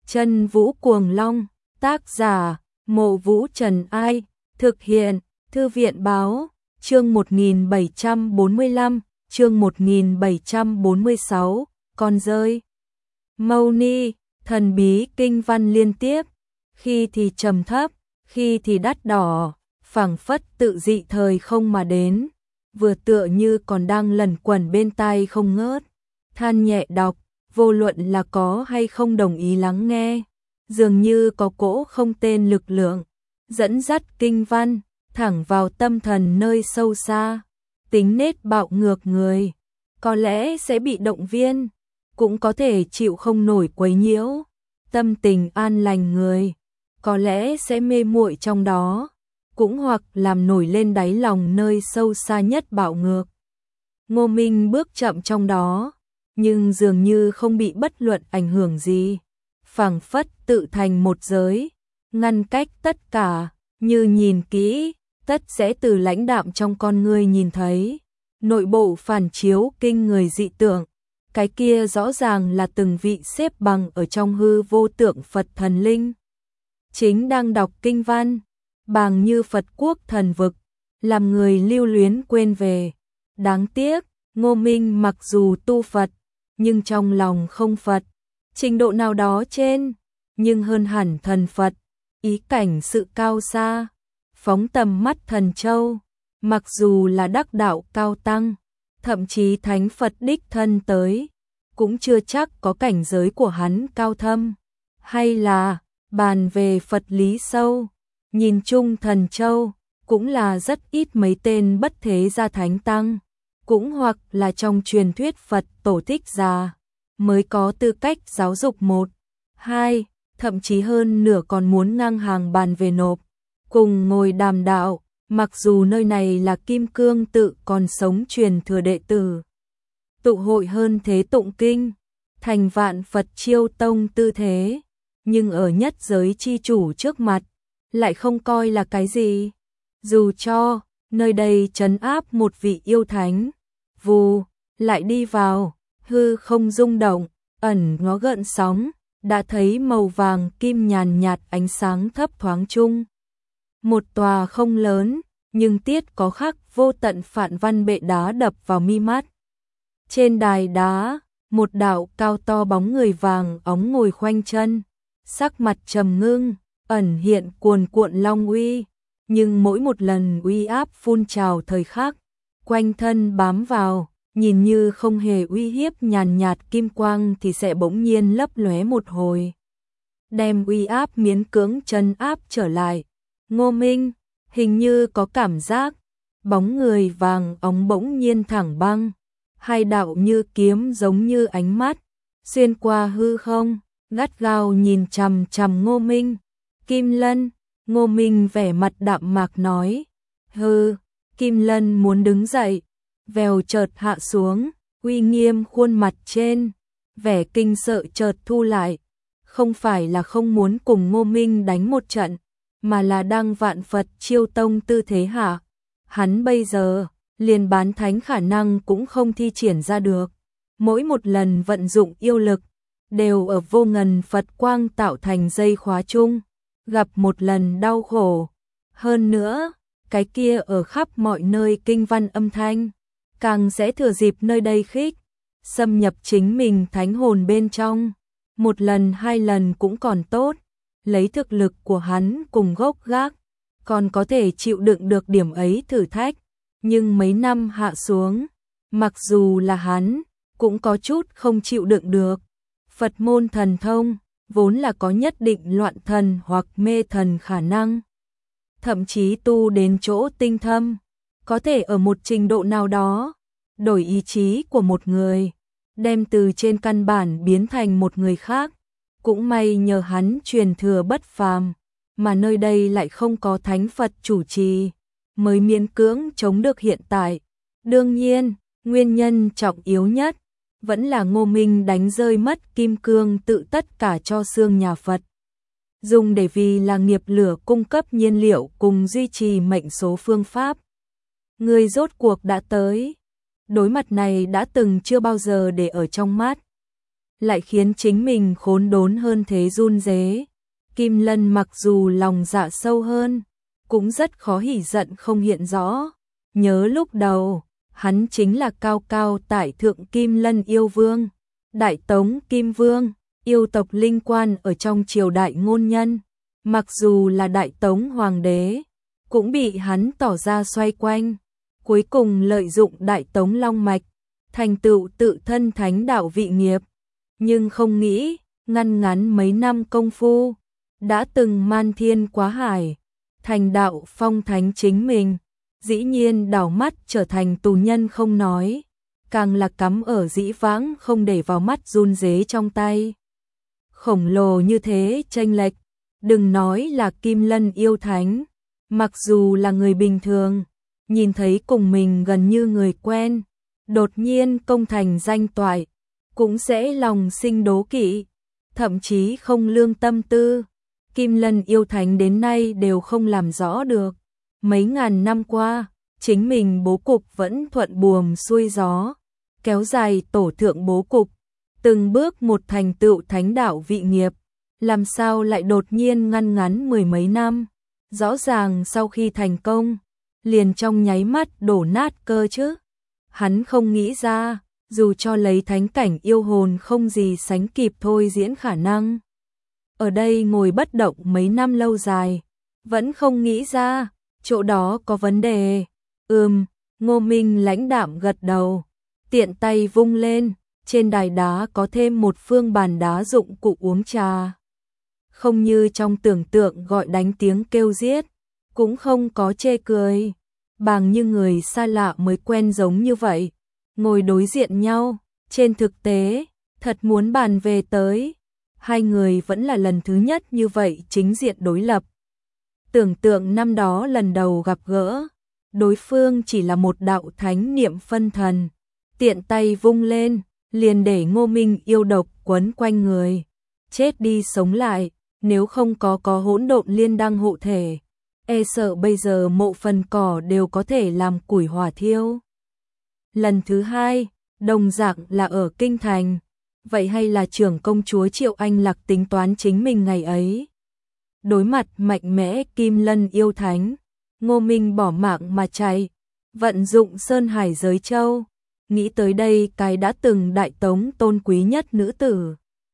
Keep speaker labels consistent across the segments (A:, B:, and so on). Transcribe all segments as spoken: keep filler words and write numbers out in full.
A: Chân Vũ Cuồng Long, tác giả, Mộ Vũ Trần Ai, thực hiện, Thư viện Báo, chương một nghìn bảy trăm bốn mươi lăm, chương một nghìn bảy trăm bốn mươi sáu, con rơi. Mâu Ni, thần bí kinh văn liên tiếp, khi thì trầm thấp, khi thì đắt đỏ, phảng phất tự dị thời không mà đến, vừa tựa như còn đang lẩn quẩn bên tai không ngớt, than nhẹ đọc, vô luận là có hay không đồng ý lắng nghe, dường như có cỗ không tên lực lượng, dẫn dắt kinh văn, thẳng vào tâm thần nơi sâu xa, tính nết bạo ngược người, có lẽ sẽ bị động viên, cũng có thể chịu không nổi quấy nhiễu, tâm tình an lành người, có lẽ sẽ mê muội trong đó, cũng hoặc làm nổi lên đáy lòng nơi sâu xa nhất bạo ngược. Ngô Minh bước chậm trong đó, nhưng dường như không bị bất luận ảnh hưởng gì, phảng phất tự thành một giới, ngăn cách tất cả, như nhìn kỹ, tất sẽ từ lãnh đạm trong con người nhìn thấy, nội bộ phản chiếu kinh người dị tượng, cái kia rõ ràng là từng vị xếp bằng ở trong hư vô tượng Phật thần linh. Chính đang đọc kinh văn, bàng như Phật quốc thần vực, làm người lưu luyến quên về. Đáng tiếc, Ngô Minh mặc dù tu Phật, nhưng trong lòng không Phật, trình độ nào đó trên, nhưng hơn hẳn thần Phật, ý cảnh sự cao xa, phóng tầm mắt thần châu, mặc dù là đắc đạo cao tăng, thậm chí thánh Phật đích thân tới, cũng chưa chắc có cảnh giới của hắn cao thâm, hay là bàn về Phật lý sâu, nhìn chung thần châu, cũng là rất ít mấy tên bất thế gia thánh tăng, cũng hoặc là trong truyền thuyết Phật tổ thích già, mới có tư cách giáo dục một, hai, thậm chí hơn nửa còn muốn ngang hàng bàn về nộp, cùng ngồi đàm đạo, mặc dù nơi này là Kim Cương tự còn sống truyền thừa đệ tử. Tụ hội hơn thế tụng kinh, thành vạn Phật chiêu tông tư thế, nhưng ở nhất giới chi chủ trước mặt, lại không coi là cái gì. Dù cho, nơi đây trấn áp một vị yêu thánh, vù, lại đi vào, hư không rung động, ẩn ngó gợn sóng, đã thấy màu vàng kim nhàn nhạt ánh sáng thấp thoáng chung. Một tòa không lớn, nhưng tiết có khắc vô tận phạn văn bệ đá đập vào mi mắt. Trên đài đá, một đạo cao to bóng người vàng óng ngồi khoanh chân, sắc mặt trầm ngưng, ẩn hiện cuồn cuộn long uy, nhưng mỗi một lần uy áp phun trào thời khắc, quanh thân bám vào, nhìn như không hề uy hiếp nhàn nhạt kim quang thì sẽ bỗng nhiên lấp lóe một hồi, đem uy áp miễn cưỡng trấn áp trở lại. Ngô Minh hình như có cảm giác, bóng người vàng óng bỗng nhiên thẳng băng, hai đạo như kiếm giống như ánh mắt, xuyên qua hư không, gắt gao nhìn chằm chằm Ngô Minh. Kim Lân, Ngô Minh vẻ mặt đạm mạc nói, hừ. Kim Lân muốn đứng dậy, vèo chợt hạ xuống, uy nghiêm khuôn mặt trên, vẻ kinh sợ chợt thu lại, không phải là không muốn cùng Ngô Minh đánh một trận, mà là đang vạn Phật chiêu tông tư thế hạ. Hắn bây giờ, liền bán thánh khả năng cũng không thi triển ra được, mỗi một lần vận dụng yêu lực, đều ở vô ngần Phật quang tạo thành dây khóa chung, gặp một lần đau khổ. Hơn nữa, cái kia ở khắp mọi nơi kinh văn âm thanh, càng sẽ thừa dịp nơi đây khích, xâm nhập chính mình thánh hồn bên trong, một lần hai lần cũng còn tốt, lấy thực lực của hắn cùng gốc gác, còn có thể chịu đựng được điểm ấy thử thách, nhưng mấy năm hạ xuống, mặc dù là hắn, cũng có chút không chịu đựng được. Phật môn thần thông, vốn là có nhất định loạn thần hoặc mê thần khả năng, thậm chí tu đến chỗ tinh thâm, có thể ở một trình độ nào đó, đổi ý chí của một người, đem từ trên căn bản biến thành một người khác. Cũng may nhờ hắn truyền thừa bất phàm, mà nơi đây lại không có thánh Phật chủ trì, mới miễn cưỡng chống được hiện tại. Đương nhiên, nguyên nhân trọng yếu nhất, vẫn là Ngô Minh đánh rơi mất kim cương tự tất cả cho xương nhà Phật, dùng để vì là nghiệp lửa cung cấp nhiên liệu cùng duy trì mệnh số phương pháp. Người rốt cuộc đã tới, đối mặt này đã từng chưa bao giờ để ở trong mắt. lại khiến chính mình khốn đốn hơn thế run rế. Kim Lân mặc dù lòng dạ sâu hơn, cũng rất khó hỉ giận không hiện rõ. Nhớ lúc đầu, hắn chính là cao cao tại thượng Kim Lân yêu vương, Đại Tống Kim Vương, yêu tộc linh quan ở trong triều đại ngôn nhân. Mặc dù là Đại Tống Hoàng đế, cũng bị hắn tỏ ra xoay quanh, cuối cùng lợi dụng Đại Tống Long Mạch, thành tựu tự thân thánh đạo vị nghiệp. Nhưng không nghĩ, ngăn ngắn mấy năm công phu, đã từng man thiên quá hải, thành đạo phong thánh chính mình, dĩ nhiên đảo mắt trở thành tù nhân không nói, càng là cắm ở dĩ vãng không để vào mắt run rế trong tay. Khổng lồ như thế chênh lệch, đừng nói là Kim Lân yêu thánh, mặc dù là người bình thường, nhìn thấy cùng mình gần như người quen, đột nhiên công thành danh toại, cũng sẽ lòng sinh đố kỵ, thậm chí không lương tâm tư. Kim Lân yêu thánh đến nay đều không làm rõ được, mấy ngàn năm qua, chính mình bố cục vẫn thuận buồm xuôi gió, kéo dài tổ thượng bố cục, từng bước một thành tựu thánh đạo vị nghiệp, làm sao lại đột nhiên ngăn ngắn mười mấy năm, rõ ràng sau khi thành công, liền trong nháy mắt đổ nát cơ chứ. Hắn không nghĩ ra, dù cho lấy thánh cảnh yêu hồn không gì sánh kịp thôi diễn khả năng. Ở đây ngồi bất động mấy năm lâu dài, vẫn không nghĩ ra, chỗ đó có vấn đề. Ừm, Ngô Minh lãnh đạm gật đầu, tiện tay vung lên, trên đài đá có thêm một phương bàn đá dụng cụ uống trà. Không như trong tưởng tượng gọi đánh tiếng kêu giết, cũng không có chê cười, bằng như người xa lạ mới quen giống như vậy, ngồi đối diện nhau, trên thực tế, thật muốn bàn về tới, hai người vẫn là lần thứ nhất như vậy chính diện đối lập. Tưởng tượng năm đó lần đầu gặp gỡ, đối phương chỉ là một đạo thánh niệm phân thần, tiện tay vung lên, liền để Ngô Minh yêu độc quấn quanh người, chết đi sống lại, nếu không có có hỗn độn liên đăng hộ thể, e sợ bây giờ mộ phần cỏ đều có thể làm củi hỏa thiêu. Lần thứ hai, đồng dạng là ở kinh thành, vậy hay là trưởng công chúa Triệu Anh Lạc tính toán chính mình ngày ấy. Đối mặt mạnh mẽ Kim Lân yêu thánh, Ngô Minh bỏ mạng mà chạy, vận dụng Sơn Hải giới châu, nghĩ tới đây cái đã từng Đại Tống tôn quý nhất nữ tử,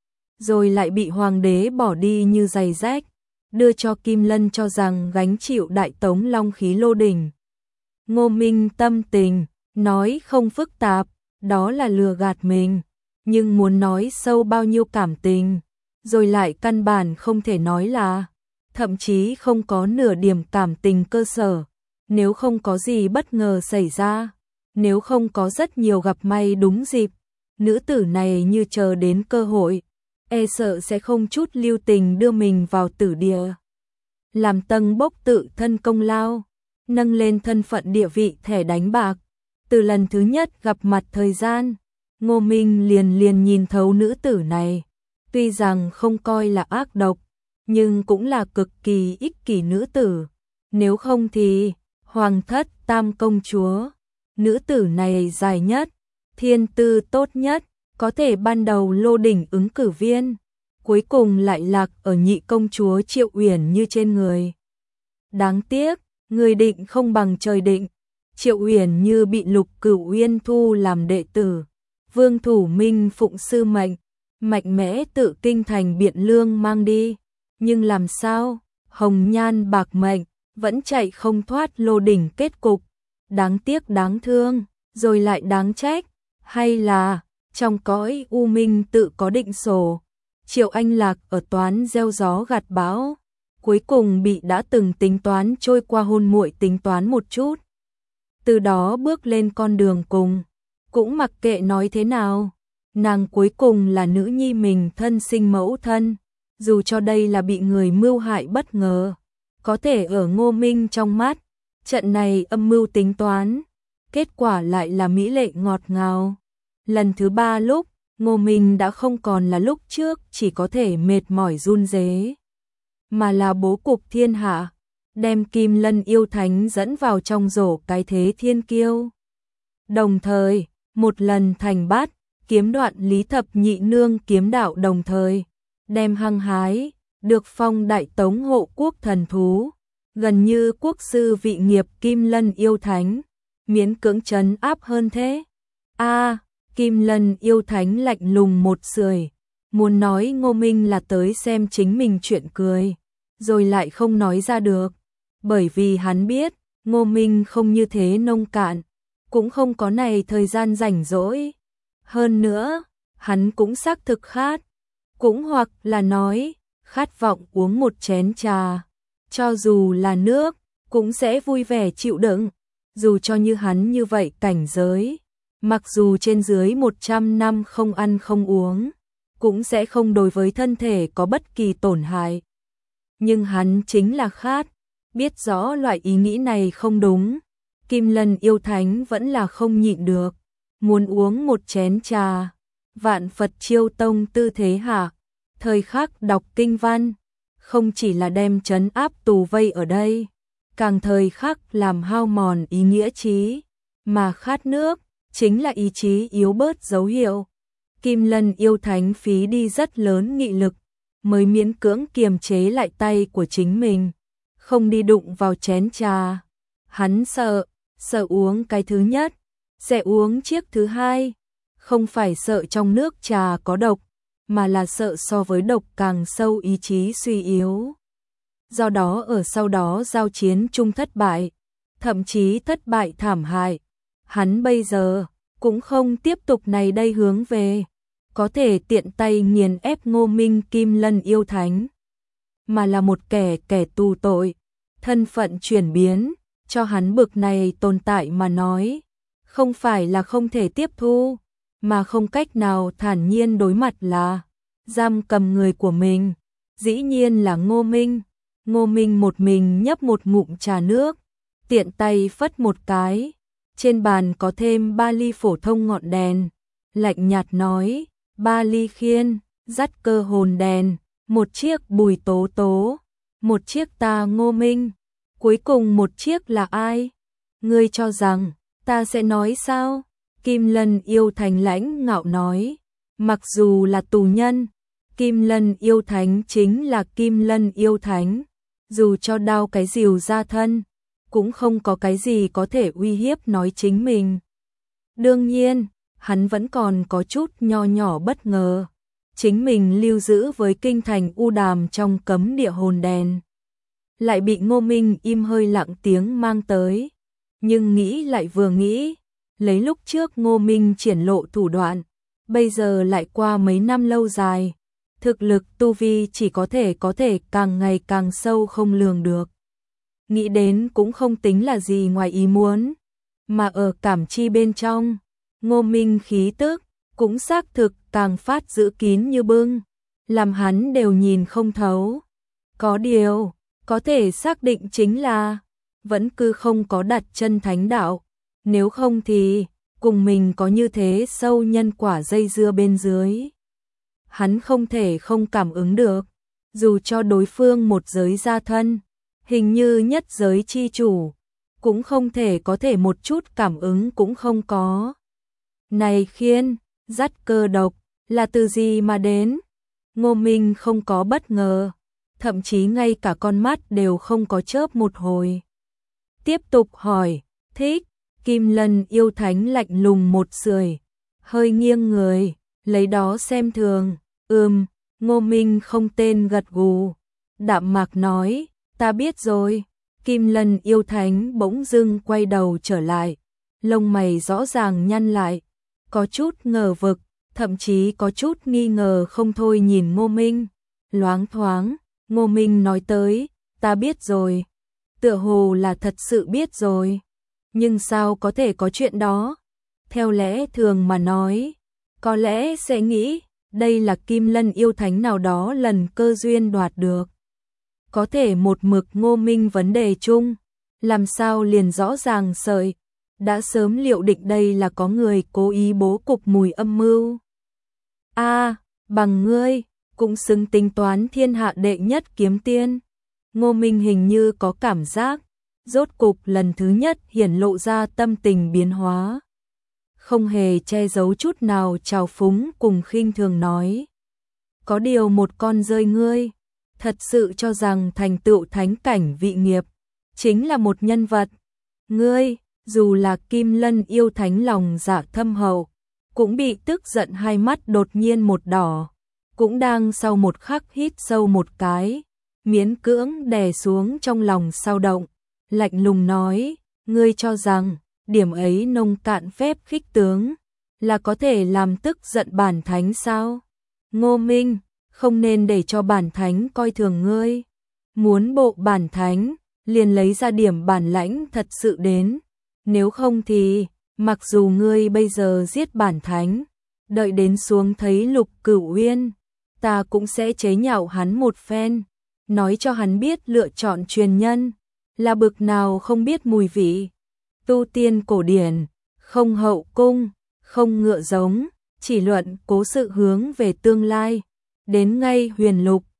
A: rồi lại bị hoàng đế bỏ đi như giày rách, đưa cho Kim Lân cho rằng gánh chịu Đại Tống long khí lô đỉnh. Ngô Minh tâm tình, nói không phức tạp, đó là lừa gạt mình, nhưng muốn nói sâu bao nhiêu cảm tình, rồi lại căn bản không thể nói là, thậm chí không có nửa điểm cảm tình cơ sở, nếu không có gì bất ngờ xảy ra, nếu không có rất nhiều gặp may đúng dịp, nữ tử này như chờ đến cơ hội, e sợ sẽ không chút lưu tình đưa mình vào tử địa. Làm tầng bốc tự thân công lao, nâng lên thân phận địa vị thẻ đánh bạc, từ lần thứ nhất gặp mặt thời gian, Ngô Minh liền liền nhìn thấu nữ tử này, tuy rằng không coi là ác độc, nhưng cũng là cực kỳ ích kỷ nữ tử, nếu không thì hoàng thất tam công chúa, nữ tử này dài nhất, thiên tư tốt nhất, có thể ban đầu lô đỉnh ứng cử viên, cuối cùng lại lạc ở nhị công chúa Triệu Uyển Như trên người. Đáng tiếc, người định không bằng trời định, Triệu Uyển Như bị Lục Cửu Uyên thu làm đệ tử, Vương Thủ Minh phụng sư mệnh, mạnh mẽ tự kinh thành Biện Lương mang đi, nhưng làm sao, hồng nhan bạc mệnh, vẫn chạy không thoát lô đỉnh kết cục, đáng tiếc đáng thương, rồi lại đáng trách, hay là, trong cõi u minh tự có định sổ, Triệu Anh Lạc ở toán gieo gió gặt bão, cuối cùng bị đã từng tính toán trôi qua hôn muội tính toán một chút, từ đó bước lên con đường cùng, cũng mặc kệ nói thế nào, nàng cuối cùng là nữ nhi mình thân sinh mẫu thân, dù cho đây là bị người mưu hại bất ngờ, có thể ở Ngô Minh trong mắt, trận này âm mưu tính toán, kết quả lại là mỹ lệ ngọt ngào. Lần thứ ba lúc, Ngô Minh đã không còn là lúc trước chỉ có thể mệt mỏi run rế, mà là bố cục thiên hạ, đem Kim Lân yêu thánh dẫn vào trong rổ cái thế thiên kiêu. Đồng thời, một lần thành bát, kiếm đoạn Lý Thập Nhị Nương kiếm đạo đồng thời, đem hăng hái, được phong đại tống hộ quốc thần thú, gần như quốc sư vị nghiệp Kim Lân yêu thánh, miễn cưỡng trấn áp hơn thế. A, Kim Lân yêu thánh lạnh lùng một sưởi, muốn nói Ngô Minh là tới xem chính mình chuyện cười, rồi lại không nói ra được, bởi vì hắn biết, Ngô Minh không như thế nông cạn, cũng không có này thời gian rảnh rỗi. Hơn nữa, hắn cũng xác thực khát, cũng hoặc là nói, khát vọng uống một chén trà, cho dù là nước, cũng sẽ vui vẻ chịu đựng, dù cho như hắn như vậy cảnh giới, mặc dù trên dưới một trăm năm không ăn không uống, cũng sẽ không đối với thân thể có bất kỳ tổn hại. Nhưng hắn chính là khát, biết rõ loại ý nghĩ này không đúng, Kim Lân yêu thánh vẫn là không nhịn được, muốn uống một chén trà. Vạn Phật Chiêu Tông tư thế hạ, thời khắc đọc kinh văn, không chỉ là đem trấn áp tù vây ở đây, càng thời khắc làm hao mòn ý nghĩa trí, mà khát nước, chính là ý chí yếu bớt dấu hiệu. Kim Lân yêu thánh phí đi rất lớn nghị lực, mới miễn cưỡng kiềm chế lại tay của chính mình, không đi đụng vào chén trà. Hắn sợ, sợ uống cái thứ nhất, sẽ uống chiếc thứ hai, không phải sợ trong nước trà có độc, mà là sợ so với độc càng sâu ý chí suy yếu. Do đó ở sau đó giao chiến chung thất bại, thậm chí thất bại thảm hại. Hắn bây giờ cũng không tiếp tục này đây hướng về, có thể tiện tay nghiền ép Ngô Minh Kim Lân yêu thánh, mà là một kẻ kẻ tù tội, thân phận chuyển biến, cho hắn bực này tồn tại mà nói, không phải là không thể tiếp thu, mà không cách nào thản nhiên đối mặt là giam cầm người của mình, dĩ nhiên là Ngô Minh. Ngô Minh một mình nhấp một ngụm trà nước, tiện tay phất một cái, trên bàn có thêm ba ly phổ thông ngọn đèn, lạnh nhạt nói, ba ly khiên, dắt cơ hồn đèn, một chiếc Bùi Tố Tố, một chiếc ta Ngô Minh, cuối cùng một chiếc là ai? Ngươi cho rằng, ta sẽ nói sao? Kim Lân yêu thánh lãnh ngạo nói, mặc dù là tù nhân, Kim Lân yêu thánh chính là Kim Lân yêu thánh, dù cho đao cái rìu ra thân, cũng không có cái gì có thể uy hiếp nói chính mình. Đương nhiên, hắn vẫn còn có chút nho nhỏ bất ngờ, chính mình lưu giữ với kinh thành U Đàm trong cấm địa hồn đèn, lại bị Ngô Minh im hơi lặng tiếng mang tới, nhưng nghĩ lại vừa nghĩ, lấy lúc trước Ngô Minh triển lộ thủ đoạn, bây giờ lại qua mấy năm lâu dài, thực lực tu vi chỉ có thể có thể càng ngày càng sâu không lường được. Nghĩ đến cũng không tính là gì ngoài ý muốn, mà ở cảm chi bên trong, Ngô Minh khí tức cũng xác thực càng phát giữ kín như bưng, làm hắn đều nhìn không thấu. Có điều, có thể xác định chính là vẫn cứ không có đặt chân thánh đạo, nếu không thì cùng mình có như thế sâu nhân quả dây dưa bên dưới. Hắn không thể không cảm ứng được, dù cho đối phương một giới gia thân, hình như nhất giới chi chủ, cũng không thể có thể một chút cảm ứng cũng không có. Này khiên, dắt cơ độc, là từ gì mà đến? Ngô Minh không có bất ngờ, thậm chí ngay cả con mắt đều không có chớp một hồi. Tiếp tục hỏi, thích, Kim Lân yêu thánh lạnh lùng một sưởi, hơi nghiêng người, lấy đó xem thường, ừm, Ngô Minh không tên gật gù, đạm mạc nói, ta biết rồi. Kim Lân yêu thánh bỗng dưng quay đầu trở lại, lông mày rõ ràng nhăn lại, có chút ngờ vực, thậm chí có chút nghi ngờ không thôi nhìn Ngô Minh. Loáng thoáng, Ngô Minh nói tới, ta biết rồi, tựa hồ là thật sự biết rồi, nhưng sao có thể có chuyện đó? Theo lẽ thường mà nói, có lẽ sẽ nghĩ, đây là Kim Lân yêu thánh nào đó lần cơ duyên đoạt được. Có thể một mực Ngô Minh vấn đề chung, làm sao liền rõ ràng sợi, đã sớm liệu định đây là có người cố ý bố cục mùi âm mưu. A, à, bằng ngươi, cũng xứng tính toán thiên hạ đệ nhất kiếm tiên. Ngô Minh hình như có cảm giác, rốt cục lần thứ nhất hiển lộ ra tâm tình biến hóa. không hề che giấu chút nào trào phúng cùng khinh thường nói. Có điều một con rơi ngươi, thật sự cho rằng thành tựu thánh cảnh vị nghiệp, chính là một nhân vật. Ngươi, dù là Kim Lân yêu thánh lòng dạ thâm hậu, cũng bị tức giận hai mắt đột nhiên một đỏ, cũng đang sau một khắc hít sâu một cái, miễn cưỡng đè xuống trong lòng sao động, lạnh lùng nói, ngươi cho rằng, điểm ấy nông cạn phép khích tướng, là có thể làm tức giận bản thánh sao? Ngô Minh, không nên để cho bản thánh coi thường ngươi, muốn bộ bản thánh, liền lấy ra điểm bản lãnh thật sự đến, nếu không thì, mặc dù ngươi bây giờ giết bản thánh, đợi đến xuống thấy Lục Cửu Uyên, ta cũng sẽ chế nhạo hắn một phen, nói cho hắn biết lựa chọn truyền nhân, là bực nào không biết mùi vị. Tu tiên cổ điển, không hậu cung, không ngựa giống, chỉ luận cố sự hướng về tương lai, đến ngay huyền lục,